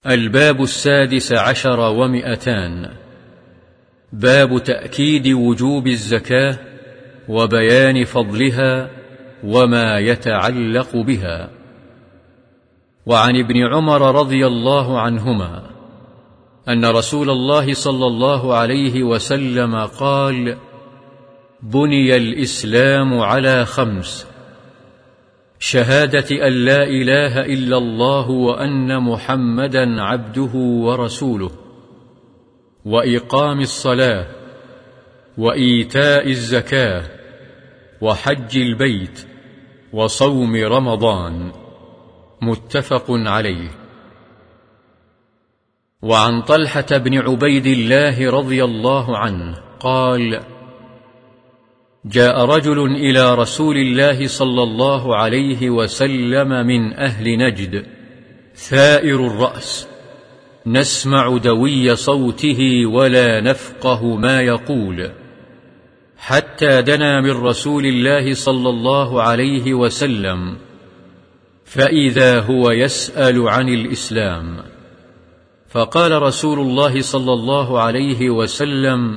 الباب 16 و200. باب تأكيد وجوب الزكاة وبيان فضلها وما يتعلق بها. وعن ابن عمر رضي الله عنهما أن رسول الله صلى الله عليه وسلم قال: بني الإسلام على 5: شهادة أن لا إله إلا الله وأن محمدا عبده ورسوله، وإقام الصلاة، وإيتاء الزكاة، وحج البيت، وصوم رمضان. متفق عليه. وعن طلحة بن عبيد الله رضي الله عنه قال: جاء رجل إلى رسول الله صلى الله عليه وسلم من أهل نجد ثائر الرأس، نسمع دوي صوته ولا نفقه ما يقول، حتى دنا من رسول الله صلى الله عليه وسلم، فإذا هو يسأل عن الإسلام. فقال رسول الله صلى الله عليه وسلم: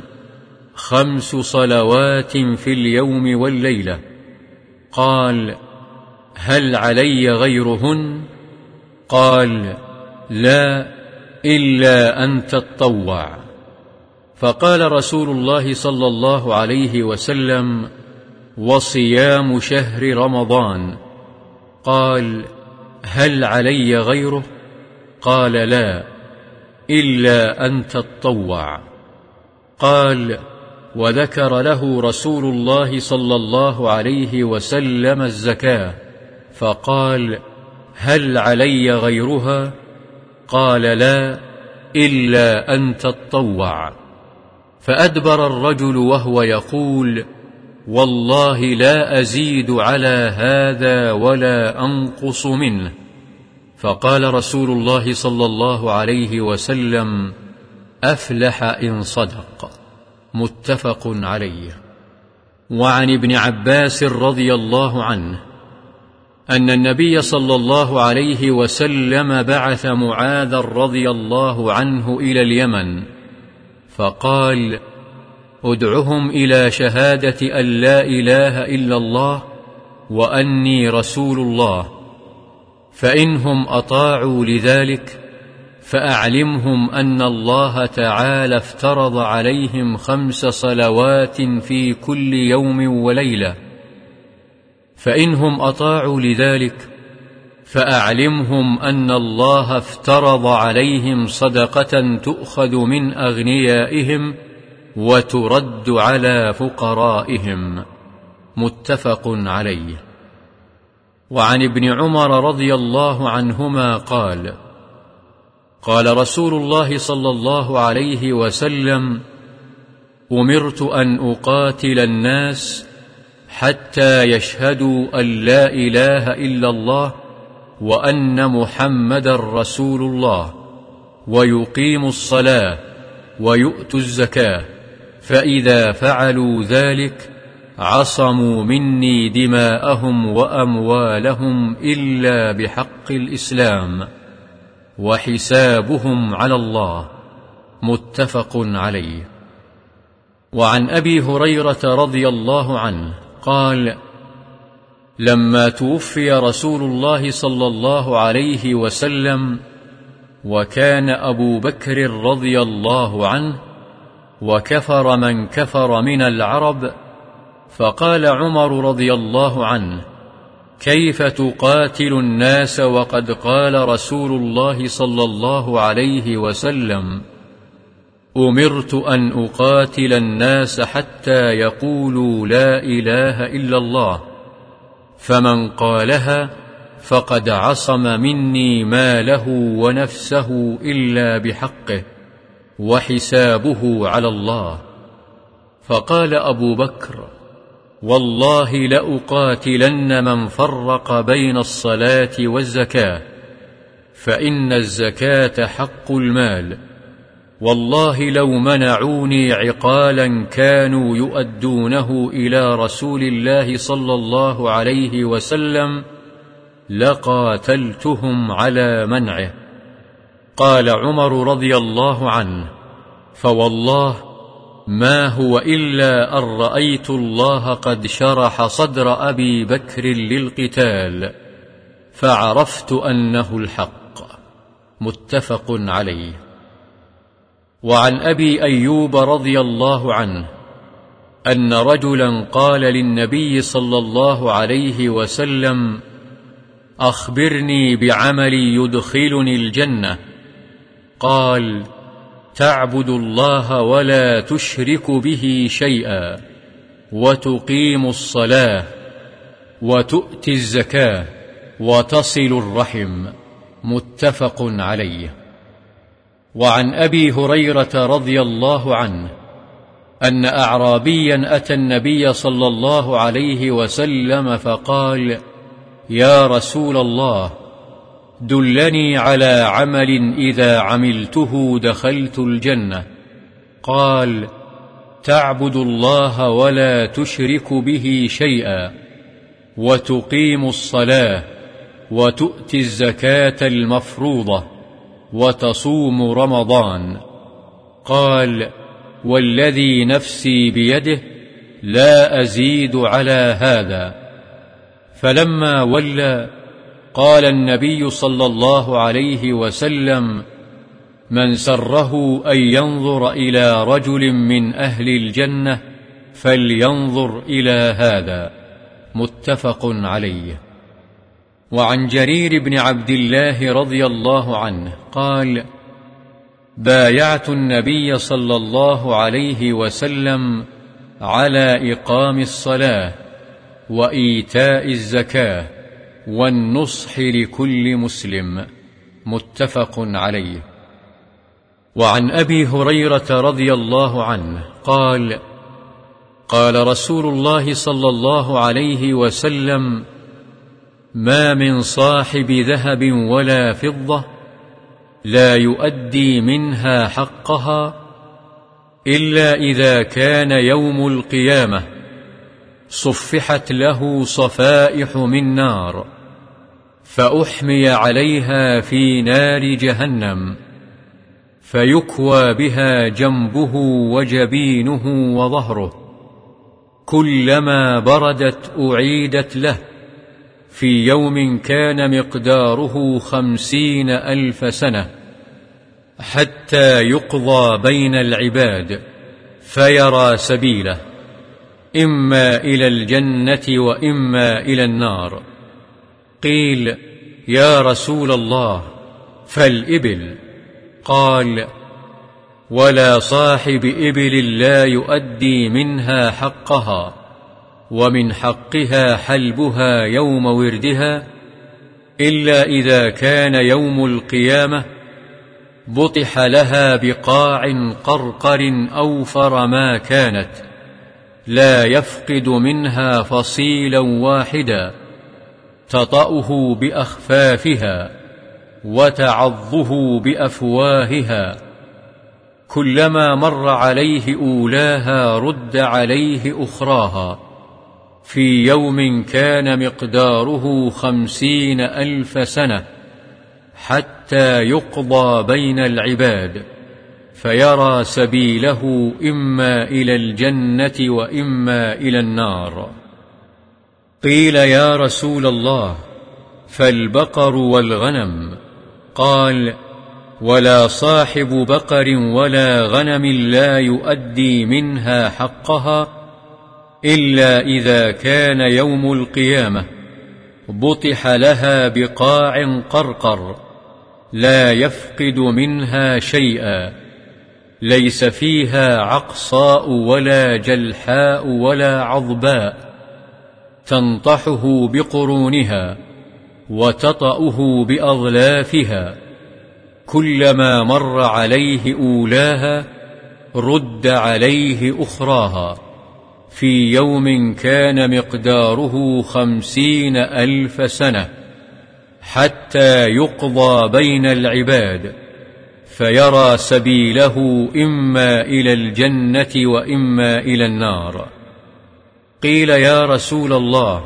5 صلوات في اليوم والليلة. قال: هل علي غيرهن؟ قال: لا، إلا أن تتطوع. فقال رسول الله صلى الله عليه وسلم: وصيام شهر رمضان. قال: هل علي غيره؟ قال: لا، إلا أن تتطوع. قال: وذكر له رسول الله صلى الله عليه وسلم الزكاة، فقال: هل علي غيرها؟ قال: لا، إلا أن تتطوع. فأدبر الرجل وهو يقول: والله لا أزيد على هذا ولا أنقص منه. فقال رسول الله صلى الله عليه وسلم: أفلح إن صدق. متفق عليه. وعن ابن عباس رضي الله عنه أن النبي صلى الله عليه وسلم بعث معاذ رضي الله عنه إلى اليمن، فقال: ادعهم إلى شهادة أن لا إله إلا الله وأني رسول الله، فإنهم أطاعوا لذلك فأعلمهم أن الله تعالى افترض عليهم 5 صلوات في كل يوم وليلة، فإنهم أطاعوا لذلك فأعلمهم أن الله افترض عليهم صدقة تؤخذ من أغنيائهم وترد على فقرائهم. متفق عليه. وعن ابن عمر رضي الله عنهما قال: قال رسول الله صلى الله عليه وسلم: أمرت أن أقاتل الناس حتى يشهدوا أن لا إله إلا الله وأن محمدا رسول الله، ويقيموا الصلاة ويؤتوا الزكاة، فإذا فعلوا ذلك عصموا مني دماءهم وأموالهم إلا بحق الإسلام، وحسابهم على الله. متفق عليه. وعن أبي هريرة رضي الله عنه قال: لما توفي رسول الله صلى الله عليه وسلم وكان أبو بكر رضي الله عنه وكفر من كفر من العرب، فقال عمر رضي الله عنه: كيف تقاتل الناس وقد قال رسول الله صلى الله عليه وسلم: أمرت أن أقاتل الناس حتى يقولوا لا إله إلا الله، فمن قالها فقد عصم مني ماله ونفسه إلا بحقه، وحسابه على الله. فقال أبو بكر: والله لأقاتلن من فرق بين الصلاة والزكاة، فإن الزكاة حق المال، والله لو منعوني عقالا كانوا يؤدونه إلى رسول الله صلى الله عليه وسلم لقاتلتهم على منعه. قال عمر رضي الله عنه: فوالله ما هو إلا أن رأيت الله قد شرح صدر أبي بكر للقتال فعرفت أنه الحق. متفق عليه. وعن أبي أيوب رضي الله عنه أن رجلا قال للنبي صلى الله عليه وسلم: أخبرني بعمل يدخلني الجنة. قال: تعبد الله ولا تشرك به شيئا، وتقيم الصلاة، وتؤتي الزكاة، وتصل الرحم. متفق عليه. وعن أبي هريرة رضي الله عنه أن أعرابيا أتى النبي صلى الله عليه وسلم فقال: يا رسول الله، دلني على عمل إذا عملته دخلت الجنة. قال: تعبد الله ولا تشرك به شيئا، وتقيم الصلاة، وتؤتي الزكاة المفروضة، وتصوم رمضان. قال: والذي نفسي بيده لا أزيد على هذا. فلما ولى قال النبي صلى الله عليه وسلم: من سره أن ينظر إلى رجل من أهل الجنة فلينظر إلى هذا. متفق عليه. وعن جرير بن عبد الله رضي الله عنه قال: بايعت النبي صلى الله عليه وسلم على إقام الصلاة، وإيتاء الزكاة، والنصح لكل مسلم. متفق عليه. وعن أبي هريرة رضي الله عنه قال: قال رسول الله صلى الله عليه وسلم: ما من صاحب ذهب ولا فضة لا يؤدي منها حقها إلا إذا كان يوم القيامة صفحت له صفائح من نار، فأحمي عليها في نار جهنم، فيكوى بها جنبه وجبينه وظهره، كلما بردت أعيدت له، في يوم كان مقداره 50,000 سنة، حتى يقضى بين العباد فيرى سبيله، إما إلى الجنة وإما إلى النار. قيل: يا رسول الله، فالإبل؟ قال: ولا صاحب إبل لا يؤدي منها حقها، ومن حقها حلبها يوم وردها، إلا إذا كان يوم القيامة بطح لها بقاع قرقر أوفر ما كانت، لا يفقد منها فصيلا واحدا، تطأه بأخفافها وتعضه بأفواهها، كلما مر عليه أولاها رد عليه أخراها، في يوم كان مقداره 50,000 سنة، حتى يقضى بين العباد فيرى سبيله إما إلى الجنة وإما إلى النار. قيل: يا رسول الله، فالبقر والغنم؟ قال: ولا صاحب بقر ولا غنم لا يؤدي منها حقها إلا إذا كان يوم القيامة بطح لها بقاع قرقر، لا يفقد منها شيئا، ليس فيها عقصاء ولا جلحاء ولا عضباء، تنطحه بقرونها وتطأه بأظلافها، كلما مر عليه أولاها رد عليه أخراها، في يوم كان مقداره 50,000 سنة، حتى يقضى بين العباد فيرى سبيله إما إلى الجنة وإما إلى النار. قيل: يا رسول الله،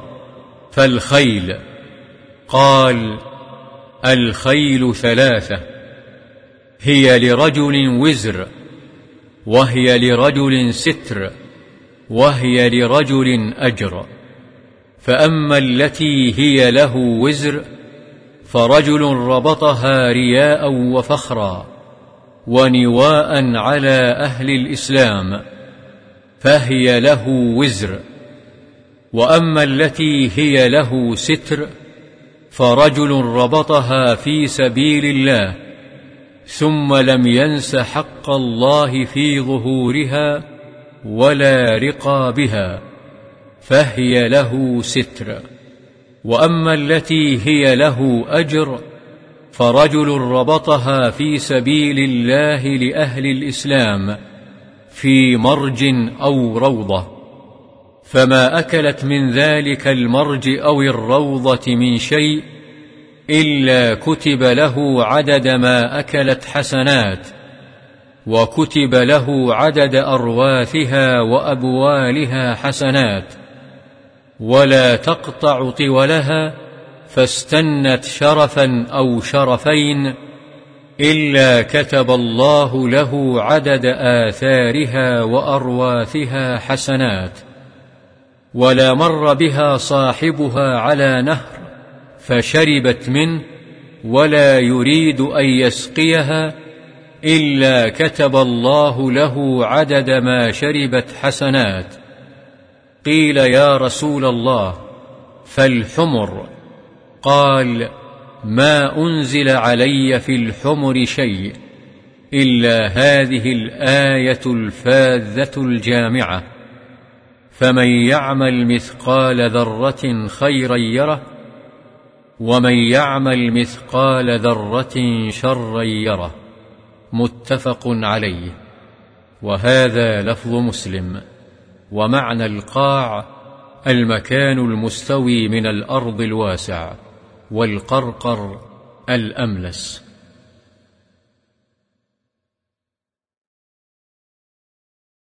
فالخيل؟ قال: الخيل 3: هي لرجل وزر، وهي لرجل ستر، وهي لرجل أجر. فأما التي هي له وزر فرجل ربطها رياء وفخرا ونواء على أهل الإسلام، فهي له وزر. وأما التي هي له ستر فرجل ربطها في سبيل الله ثم لم ينس حق الله في ظهورها ولا رقابها، فهي له ستر. وأما التي هي له أجر فرجل ربطها في سبيل الله لأهل الإسلام في مرج أو روضة، فما أكلت من ذلك المرج أو الروضة من شيء إلا كتب له عدد ما أكلت حسنات، وكتب له عدد أرواثها وأبوالها حسنات، ولا تقطع طولها فاستنت شرفا أو شرفين إلا كتب الله له عدد آثارها وأرواثها حسنات. ولا مر بها صاحبها على نهر فشربت منه ولا يريد أن يسقيها إلا كتب الله له عدد ما شربت حسنات. قيل يا رسول الله فالحمر؟ قال ما أنزل علي في الحمر شيء إلا هذه الآية الفاذة الجامعة: فمن يعمل مثقال ذرة خيرا يره، ومن يعمل مثقال ذرة شرا يره. متفق عليه. وهذا لفظ مسلم. ومعنى القاع المكان المستوي من الأرض الواسع، والقرقر الأملس.